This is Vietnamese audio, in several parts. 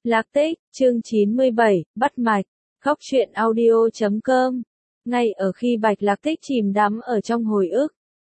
Lạc Tích, chương 97, bắt mạch, góc truyện audio.com. Ngay ở khi Bạch Lạc Tích chìm đắm ở trong hồi ức,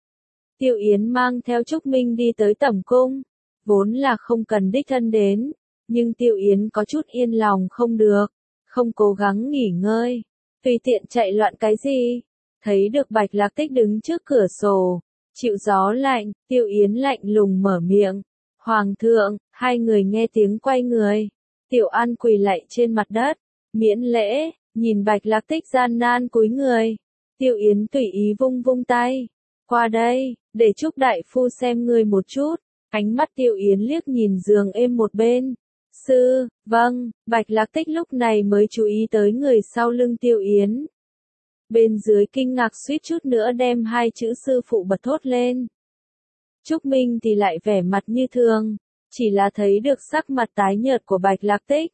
Tiêu Yến mang theo Trúc Minh đi tới tẩm cung, vốn là không cần đích thân đến, nhưng Tiêu Yến có chút yên lòng không được, không cố gắng nghỉ ngơi, tùy tiện chạy loạn cái gì. Thấy được Bạch Lạc Tích đứng trước cửa sổ, chịu gió lạnh, Tiêu Yến lạnh lùng mở miệng. Hoàng thượng, hai người nghe tiếng quay người. Tiểu An quỳ lạy trên mặt đất, miễn lễ, nhìn Bạch Lạc Tích gian nan cúi người. Tiêu Yến tùy ý vung vung tay. Qua đây, để Trúc đại phu xem ngươi một chút. Ánh mắt Tiêu Yến liếc nhìn giường êm một bên. Sư, vâng, Bạch Lạc Tích lúc này mới chú ý tới người sau lưng Tiêu Yến. Bên dưới kinh ngạc suýt chút nữa đem hai chữ sư phụ bật thốt lên. Trúc Minh thì lại vẻ mặt như thường, chỉ là thấy được sắc mặt tái nhợt của Bạch Lạc Tích.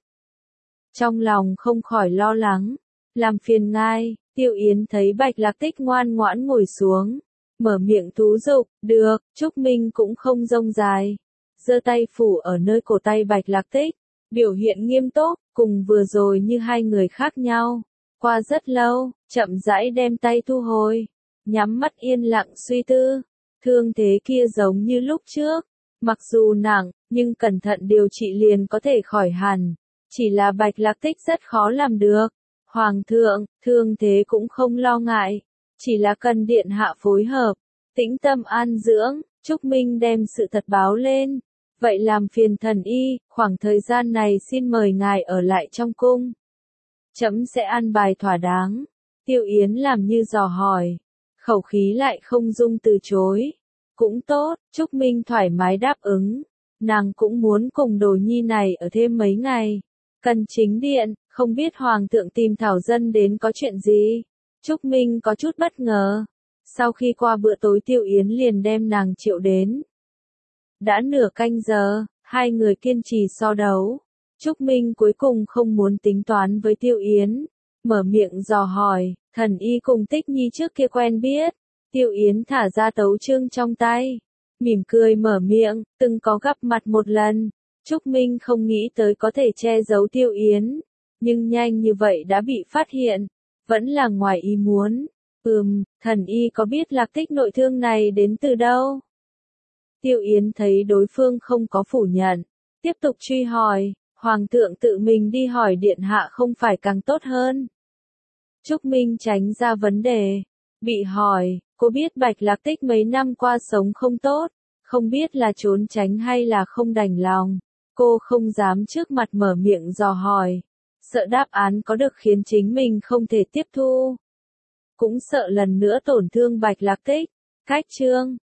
Trong lòng không khỏi lo lắng, làm phiền ngài. Tiêu Yến thấy Bạch Lạc Tích ngoan ngoãn ngồi xuống, mở miệng thú giục, được. Trúc Minh cũng không rông dài, giơ tay phủ ở nơi cổ tay Bạch Lạc Tích, biểu hiện nghiêm túc, cùng vừa rồi như hai người khác nhau. Qua rất lâu, chậm rãi đem tay thu hồi, nhắm mắt yên lặng suy tư. Thương thế kia giống như lúc trước, mặc dù nặng, nhưng cẩn thận điều trị liền có thể khỏi hẳn. Chỉ là Bạch Lạc Tích rất khó làm được. Hoàng thượng, thương thế cũng không lo ngại, chỉ là cần điện hạ phối hợp, tĩnh tâm an dưỡng. Trúc Minh đem sự thật báo lên. Vậy làm phiền thần y, khoảng thời gian này xin mời ngài ở lại trong cung. Trẫm sẽ an bài thỏa đáng. Tiêu Yến làm như dò hỏi, khẩu khí lại không dung từ chối. Cũng tốt, Trúc Minh thoải mái đáp ứng. Nàng cũng muốn cùng đồ nhi này ở thêm mấy ngày. Cần chính điện, không biết hoàng thượng tìm Thảo Dân đến có chuyện gì. Trúc Minh có chút bất ngờ. Sau khi qua bữa tối Tiêu Yến liền đem nàng triệu đến. Đã nửa canh giờ, hai người kiên trì so đấu. Trúc Minh cuối cùng không muốn tính toán với Tiêu Yến. Mở miệng dò hỏi, thần y cùng Tích Nhi trước kia quen biết. Tiêu Yến thả ra tấu chương trong tay, mỉm cười mở miệng, từng có gặp mặt một lần. Trúc Minh không nghĩ tới có thể che giấu Tiêu Yến, nhưng nhanh như vậy đã bị phát hiện, vẫn là ngoài ý muốn. Thần y có biết Lạc Tích nội thương này đến từ đâu? Tiêu Yến thấy đối phương không có phủ nhận, tiếp tục truy hỏi, Hoàng thượng tự mình đi hỏi điện hạ không phải càng tốt hơn. Trúc Minh tránh ra vấn đề, bị hỏi, cô biết Bạch Lạc Tích mấy năm qua sống không tốt, không biết là trốn tránh hay là không đành lòng. Cô không dám trước mặt mở miệng dò hỏi, sợ đáp án có được khiến chính mình không thể tiếp thu. Cũng sợ lần nữa tổn thương Bạch Lạc Tích. Cách chương